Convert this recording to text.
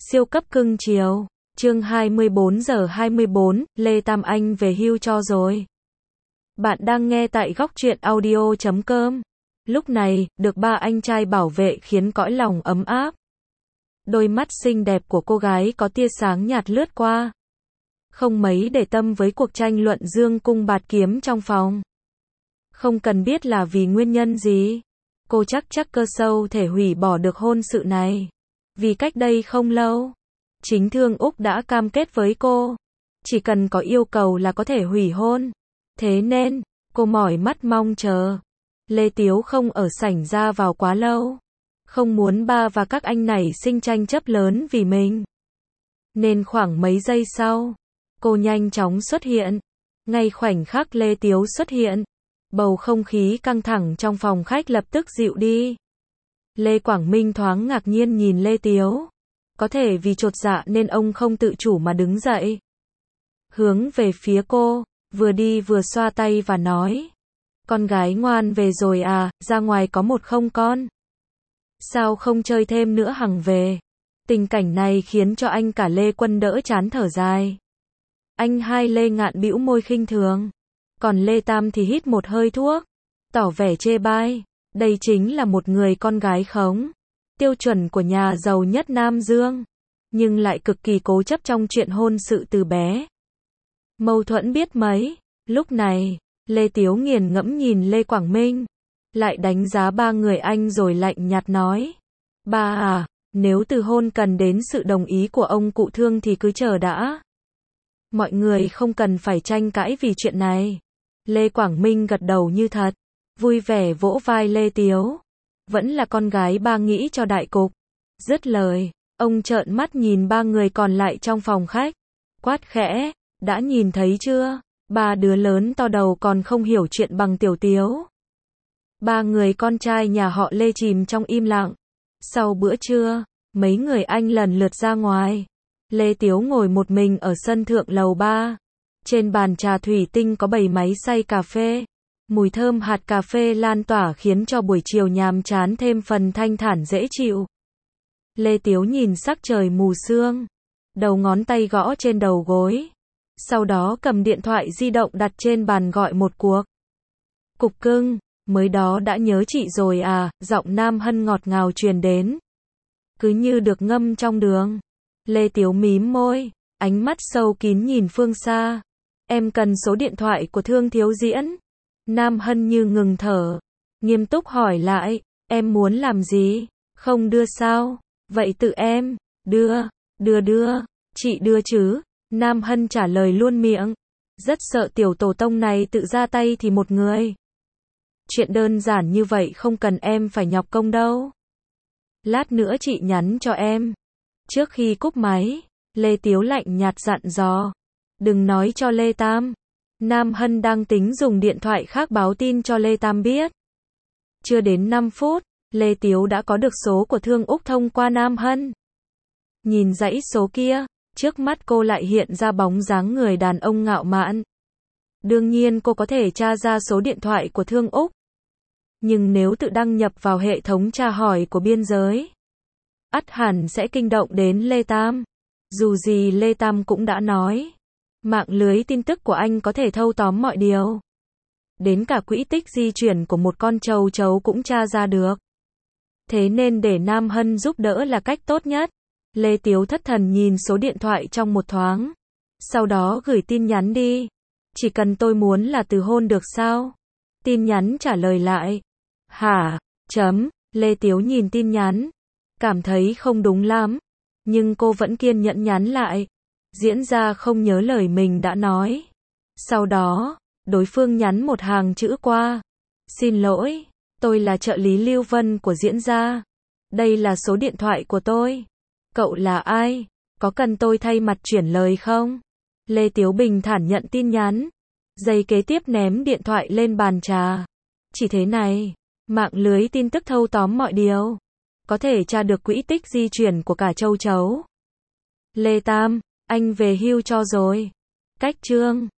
Siêu cấp cưng chiều. Chương 24:24, Lê Tam Anh về hưu cho rồi. Bạn đang nghe tại góc truyện audio.com. Lúc này, được ba anh trai bảo vệ khiến cõi lòng ấm áp. Đôi mắt xinh đẹp của cô gái có tia sáng nhạt lướt qua. Không mấy để tâm với cuộc tranh luận dương cung bạt kiếm trong phòng. Không cần biết là vì nguyên nhân gì. Cô chắc cơ sâu thể hủy bỏ được hôn sự này. Vì cách đây không lâu, chính Thương Úc đã cam kết với cô. Chỉ cần có yêu cầu là có thể hủy hôn. Thế nên, cô mỏi mắt mong chờ. Lê Tiếu không ở sảnh ra vào quá lâu. Không muốn ba và các anh nảy sinh tranh chấp lớn vì mình. Nên khoảng mấy giây sau, cô nhanh chóng xuất hiện. Ngay khoảnh khắc Lê Tiếu xuất hiện, bầu không khí căng thẳng trong phòng khách lập tức dịu đi. Lê Quảng Minh thoáng ngạc nhiên nhìn Lê Tiếu. Có thể vì chột dạ nên ông không tự chủ mà đứng dậy. Hướng về phía cô, vừa đi vừa xoa tay và nói. Con gái ngoan về rồi à, ra ngoài có một không con. Sao không chơi thêm nữa hằng về. Tình cảnh này khiến cho anh cả Lê Quân đỡ chán thở dài. Anh hai Lê Ngạn bĩu môi khinh thường. Còn Lê Tam thì hít một hơi thuốc, tỏ vẻ chê bai. Đây chính là một người con gái khống. Tiêu chuẩn của nhà giàu nhất Nam Dương. Nhưng lại cực kỳ cố chấp trong chuyện hôn sự từ bé. Mâu thuẫn biết mấy. Lúc này, Lê Tiếu nghiền ngẫm nhìn Lê Quảng Minh. Lại đánh giá ba người anh rồi lạnh nhạt nói. Ba à, nếu từ hôn cần đến sự đồng ý của ông cụ Thương thì cứ chờ đã. Mọi người không cần phải tranh cãi vì chuyện này. Lê Quảng Minh gật đầu như thật. Vui vẻ vỗ vai Lê Tiếu. Vẫn là con gái ba nghĩ cho đại cục. Dứt lời, ông trợn mắt nhìn ba người còn lại trong phòng khách. Quát khẽ, đã nhìn thấy chưa? Ba đứa lớn to đầu còn không hiểu chuyện bằng Tiểu Tiếu. Ba người con trai nhà họ Lê chìm trong im lặng. Sau bữa trưa, mấy người anh lần lượt ra ngoài. Lê Tiếu ngồi một mình ở sân thượng lầu 3. Trên bàn trà thủy tinh có bày máy xay cà phê. Mùi thơm hạt cà phê lan tỏa khiến cho buổi chiều nhàm chán thêm phần thanh thản dễ chịu. Lê Tiếu nhìn sắc trời mù sương. Đầu ngón tay gõ trên đầu gối. Sau đó cầm điện thoại di động đặt trên bàn gọi một cuộc. Cục cưng, mới đó đã nhớ chị rồi à, giọng Nam Hân ngọt ngào truyền đến. Cứ như được ngâm trong đường. Lê Tiếu mím môi, ánh mắt sâu kín nhìn phương xa. Em cần số điện thoại của Thương Thiếu Diễn. Nam Hân như ngừng thở. Nghiêm túc hỏi lại, em muốn làm gì? Không đưa sao? Vậy tự em, đưa, chị đưa chứ? Nam Hân trả lời luôn miệng. Rất sợ tiểu tổ tông này tự ra tay thì một người. Chuyện đơn giản như vậy không cần em phải nhọc công đâu. Lát nữa chị nhắn cho em. Trước khi cúp máy, Lê Tiếu lạnh nhạt dặn dò. Đừng nói cho Lê Tam. Nam Hân đang tính dùng điện thoại khác báo tin cho Lê Tam biết. Chưa đến 5 phút, Lê Tiếu đã có được số của Thương Úc thông qua Nam Hân. Nhìn dãy số kia, trước mắt cô lại hiện ra bóng dáng người đàn ông ngạo mạn. Đương nhiên cô có thể tra ra số điện thoại của Thương Úc. Nhưng nếu tự đăng nhập vào hệ thống tra hỏi của biên giới, ắt hẳn sẽ kinh động đến Lê Tam. Dù gì Lê Tam cũng đã nói. Mạng lưới tin tức của anh có thể thâu tóm mọi điều. Đến cả quỹ tích di chuyển của một con châu chấu cũng tra ra được. Thế nên để Nam Hân giúp đỡ là cách tốt nhất. Lê Tiếu thất thần nhìn số điện thoại trong một thoáng. Sau đó gửi tin nhắn đi. Chỉ cần tôi muốn là từ hôn được sao? Tin nhắn trả lời lại. Hả? Lê Tiếu nhìn tin nhắn. Cảm thấy không đúng lắm. Nhưng cô vẫn kiên nhẫn nhắn lại. Diễn ra không nhớ lời mình đã nói. Sau đó, đối phương nhắn một hàng chữ qua. Xin lỗi, tôi là trợ lý Lưu Vân của diễn gia. Đây là số điện thoại của tôi. Cậu là ai? Có cần tôi thay mặt chuyển lời không? Lê Tiếu bình thản nhận tin nhắn. Giây kế tiếp ném điện thoại lên bàn trà. Chỉ thế này, mạng lưới tin tức thâu tóm mọi điều. Có thể tra được quỹ tích di chuyển của cả châu chấu. Lê Tam, anh về hưu cho rồi. Cách chương